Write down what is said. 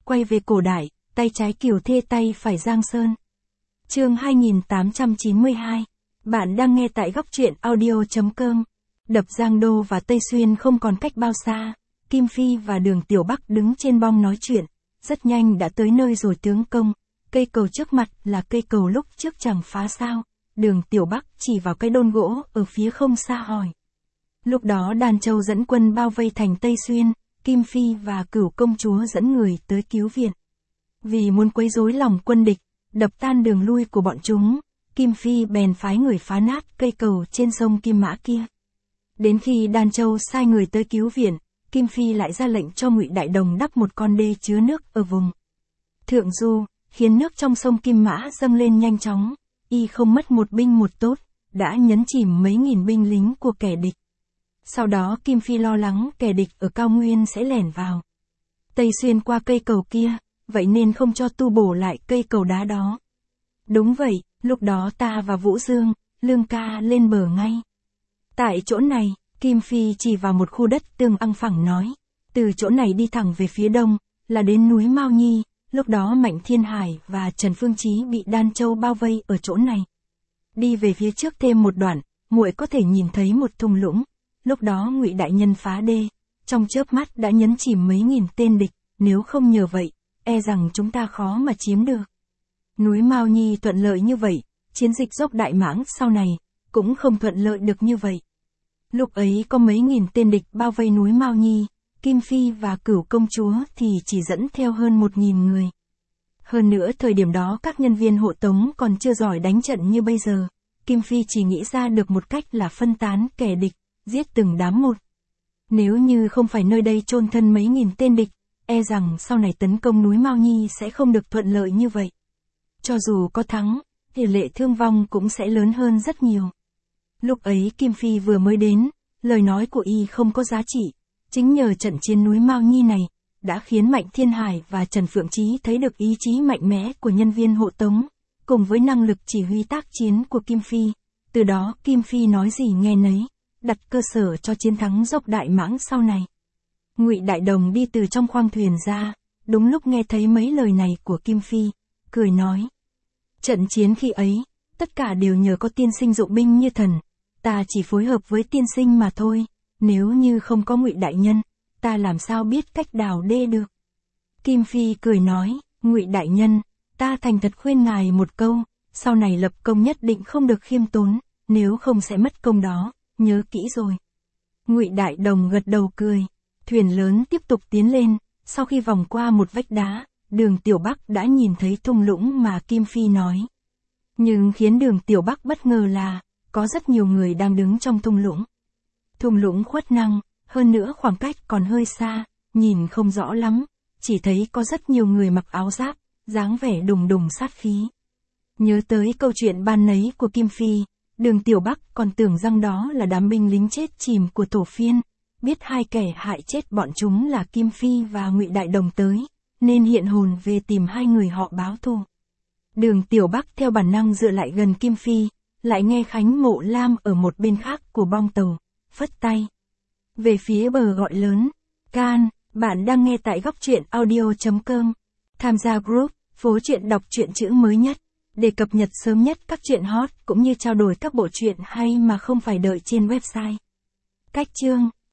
quay về cổ đại, tay trái Kiều Thê tay phải Giang Sơn. Chương 2892. Bạn đang nghe tại góc truyện audio.com. Đập Giang Đô và Tây Xuyên không còn cách bao xa, Kim Phi và Đường Tiểu Bắc đứng trên bong nói chuyện, rất nhanh đã tới nơi rồi tướng công. Cây cầu trước mặt là cây cầu lúc trước chẳng phá sao, Đường Tiểu Bắc chỉ vào cái đôn gỗ ở phía không xa hỏi. Lúc đó Đan Châu dẫn quân bao vây thành Tây Xuyên, Kim Phi và Cửu công chúa dẫn người tới cứu viện. Vì muốn quấy rối lòng quân địch, đập tan đường lui của bọn chúng, Kim Phi bèn phái người phá nát cây cầu trên sông Kim Mã kia. Đến khi Đan Châu sai người tới cứu viện, Kim Phi lại ra lệnh cho Ngụy Đại Đồng đắp một con đê chứa nước ở vùng thượng du, khiến nước trong sông Kim Mã dâng lên nhanh chóng, y không mất một binh một tốt, đã nhấn chìm mấy nghìn binh lính của kẻ địch. Sau đó Kim Phi lo lắng kẻ địch ở cao nguyên sẽ lẻn vào Tây Xuyên qua cây cầu kia, vậy nên không cho tu bổ lại cây cầu đá đó. Đúng vậy, lúc đó ta và Vũ Dương, Lương Ca lên bờ ngay. Tại chỗ này, Kim Phi chỉ vào một khu đất tương ăng phẳng nói, từ chỗ này đi thẳng về phía đông, là đến núi Mao Nhi, lúc đó Mạnh Thiên Hải và Trần Phương Chí bị Đan Châu bao vây ở chỗ này. Đi về phía trước thêm một đoạn, muội có thể nhìn thấy một thung lũng, lúc đó Ngụy đại nhân phá đê, trong chớp mắt đã nhấn chìm mấy nghìn tên địch, nếu không nhờ vậy, e rằng chúng ta khó mà chiếm được. Núi Mao Nhi thuận lợi như vậy, chiến dịch dốc Đại Mãng sau này, cũng không thuận lợi được như vậy. Lúc ấy có mấy nghìn tên địch bao vây núi Mao Nhi, Kim Phi và Cửu công chúa thì chỉ dẫn theo hơn 1000 người. Hơn nữa thời điểm đó các nhân viên hộ tống còn chưa giỏi đánh trận như bây giờ, Kim Phi chỉ nghĩ ra được một cách là phân tán kẻ địch, giết từng đám một. Nếu như không phải nơi đây chôn thân mấy nghìn tên địch, e rằng sau này tấn công núi Mao Nhi sẽ không được thuận lợi như vậy. Cho dù có thắng, tỷ lệ thương vong cũng sẽ lớn hơn rất nhiều. Lúc ấy Kim Phi vừa mới đến, lời nói của y không có giá trị, chính nhờ trận chiến núi Mao Nhi này, đã khiến Mạnh Thiên Hải và Trần Phượng Chí thấy được ý chí mạnh mẽ của nhân viên hộ tống, cùng với năng lực chỉ huy tác chiến của Kim Phi. Từ đó Kim Phi nói gì nghe nấy, đặt cơ sở cho chiến thắng dốc Đại Mãng sau này. Ngụy Đại Đồng đi từ trong khoang thuyền ra, đúng lúc nghe thấy mấy lời này của Kim Phi, cười nói. Trận chiến khi ấy, tất cả đều nhờ có tiên sinh dụng binh như thần, ta chỉ phối hợp với tiên sinh mà thôi, nếu như không có Ngụy đại nhân, ta làm sao biết cách đào đê được. Kim Phi cười nói, Ngụy đại nhân, ta thành thật khuyên ngài một câu, sau này lập công nhất định không được khiêm tốn, nếu không sẽ mất công đó, nhớ kỹ rồi. Ngụy Đại Đồng gật đầu cười, thuyền lớn tiếp tục tiến lên, sau khi vòng qua một vách đá, Đường Tiểu Bắc đã nhìn thấy thung lũng mà Kim Phi nói. Nhưng khiến Đường Tiểu Bắc bất ngờ là, có rất nhiều người đang đứng trong thung lũng. Thung lũng khuất năng, hơn nữa khoảng cách còn hơi xa, nhìn không rõ lắm, chỉ thấy có rất nhiều người mặc áo giáp, dáng vẻ đùng đùng sát khí. Nhớ tới câu chuyện ban nấy của Kim Phi, Đường Tiểu Bắc còn tưởng rằng đó là đám binh lính chết chìm của Tổ Phiên, biết hai kẻ hại chết bọn chúng là Kim Phi và Ngụy Đại Đồng tới, nên hiện hồn về tìm hai người họ báo thù. Đường Tiểu Bắc theo bản năng dựa lại gần Kim Phi, lại nghe Khánh Mộ Lam ở một bên khác của bong tàu, phất tay. Về phía bờ gọi lớn, Can, bạn đang nghe tại góc truyện audio.com. Tham gia group, phố truyện đọc truyện chữ mới nhất, để cập nhật sớm nhất các truyện hot cũng như trao đổi các bộ truyện hay mà không phải đợi trên website. Cách chương